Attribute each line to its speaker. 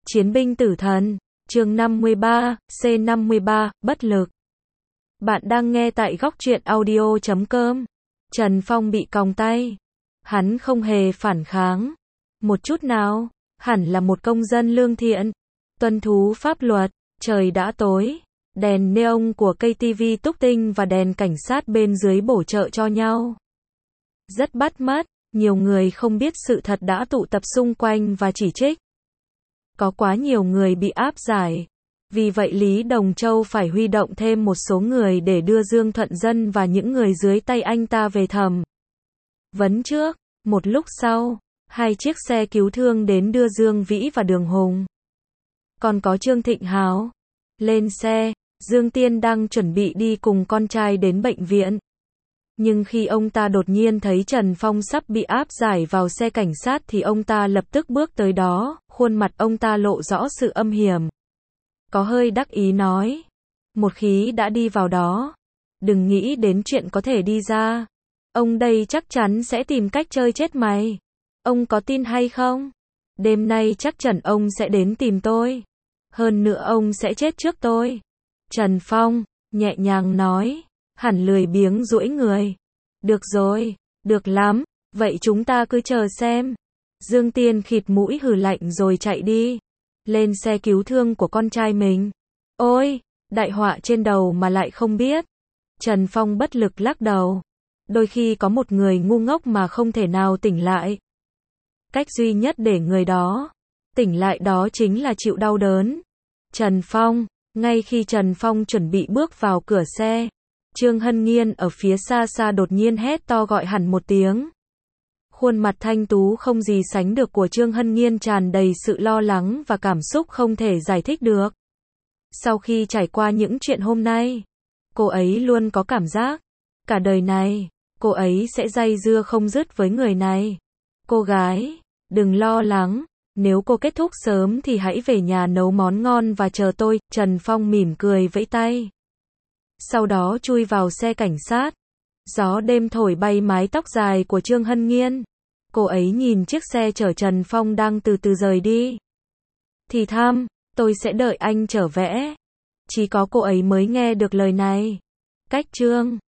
Speaker 1: Chiến binh tử thần, chương 53, C53, bất lực. Bạn đang nghe tại góc truyện audio.com. Trần Phong bị còng tay. Hắn không hề phản kháng. Một chút nào, hẳn là một công dân lương thiện, tuân thủ pháp luật. Trời đã tối. Đèn neon của KTV túc tinh và đèn cảnh sát bên dưới bổ trợ cho nhau. Rất bắt mắt, nhiều người không biết sự thật đã tụ tập xung quanh và chỉ trích. Có quá nhiều người bị áp giải. Vì vậy Lý Đồng Châu phải huy động thêm một số người để đưa Dương Thuận Dân và những người dưới tay anh ta về thẩm vấn trước. Một lúc sau, 2 chiếc xe cứu thương đến đưa Dương Vĩ và Đường Hùng. Còn có Trương Thịnh Hào. Lên xe, Dương Tiên đang chuẩn bị đi cùng con trai đến bệnh viện. Nhưng khi ông ta đột nhiên thấy Trần Phong sắp bị áp giải vào xe cảnh sát thì ông ta lập tức bước tới đó, khuôn mặt ông ta lộ rõ sự âm hiểm. Có hơi đắc ý nói, một khi đã đi vào đó, đừng nghĩ đến chuyện có thể đi ra. Ông đây chắc chắn sẽ tìm cách chơi chết mày. Ông có tin hay không? Đêm nay chắc chắn ông sẽ đến tìm tôi. Hơn nữa ông sẽ chết trước tôi. Trần Phong nhẹ nhàng nói, hẳn lười biếng duỗi người. Được rồi, được lắm, vậy chúng ta cứ chờ xem. Dương Tiên khịt mũi hừ lạnh rồi chạy đi. Lên xe cứu thương của con trai mình. Ôi, đại họa trên đầu mà lại không biết. Trần Phong bất lực lắc đầu. Đôi khi có một người ngu ngốc mà không thể nào tỉnh lại. Cách duy nhất để người đó tỉnh lại đó chính là chịu đau đớn. Trần Phong, ngay khi Trần Phong chuẩn bị bước vào cửa xe, Trương Hân Nghiên ở phía xa xa đột nhiên hét to gọi hẳn một tiếng. Khuôn mặt thanh tú không gì sánh được của Trương Hân Nghiên tràn đầy sự lo lắng và cảm xúc không thể giải thích được. Sau khi trải qua những chuyện hôm nay, cô ấy luôn có cảm giác, cả đời này, cô ấy sẽ day dưa không dứt với người này. Cô gái, đừng lo lắng, nếu cô kết thúc sớm thì hãy về nhà nấu món ngon và chờ tôi. Trần Phong mỉm cười vẫy tay. Sau đó chui vào xe cảnh sát. Gió đêm thổi bay mái tóc dài của Trương Hân Nghiên. Cô ấy nhìn chiếc xe chở Trần Phong đang từ từ rời đi. Thì thầm, tôi sẽ đợi anh trở về. Chỉ có cô ấy mới nghe được lời này. Cách Trương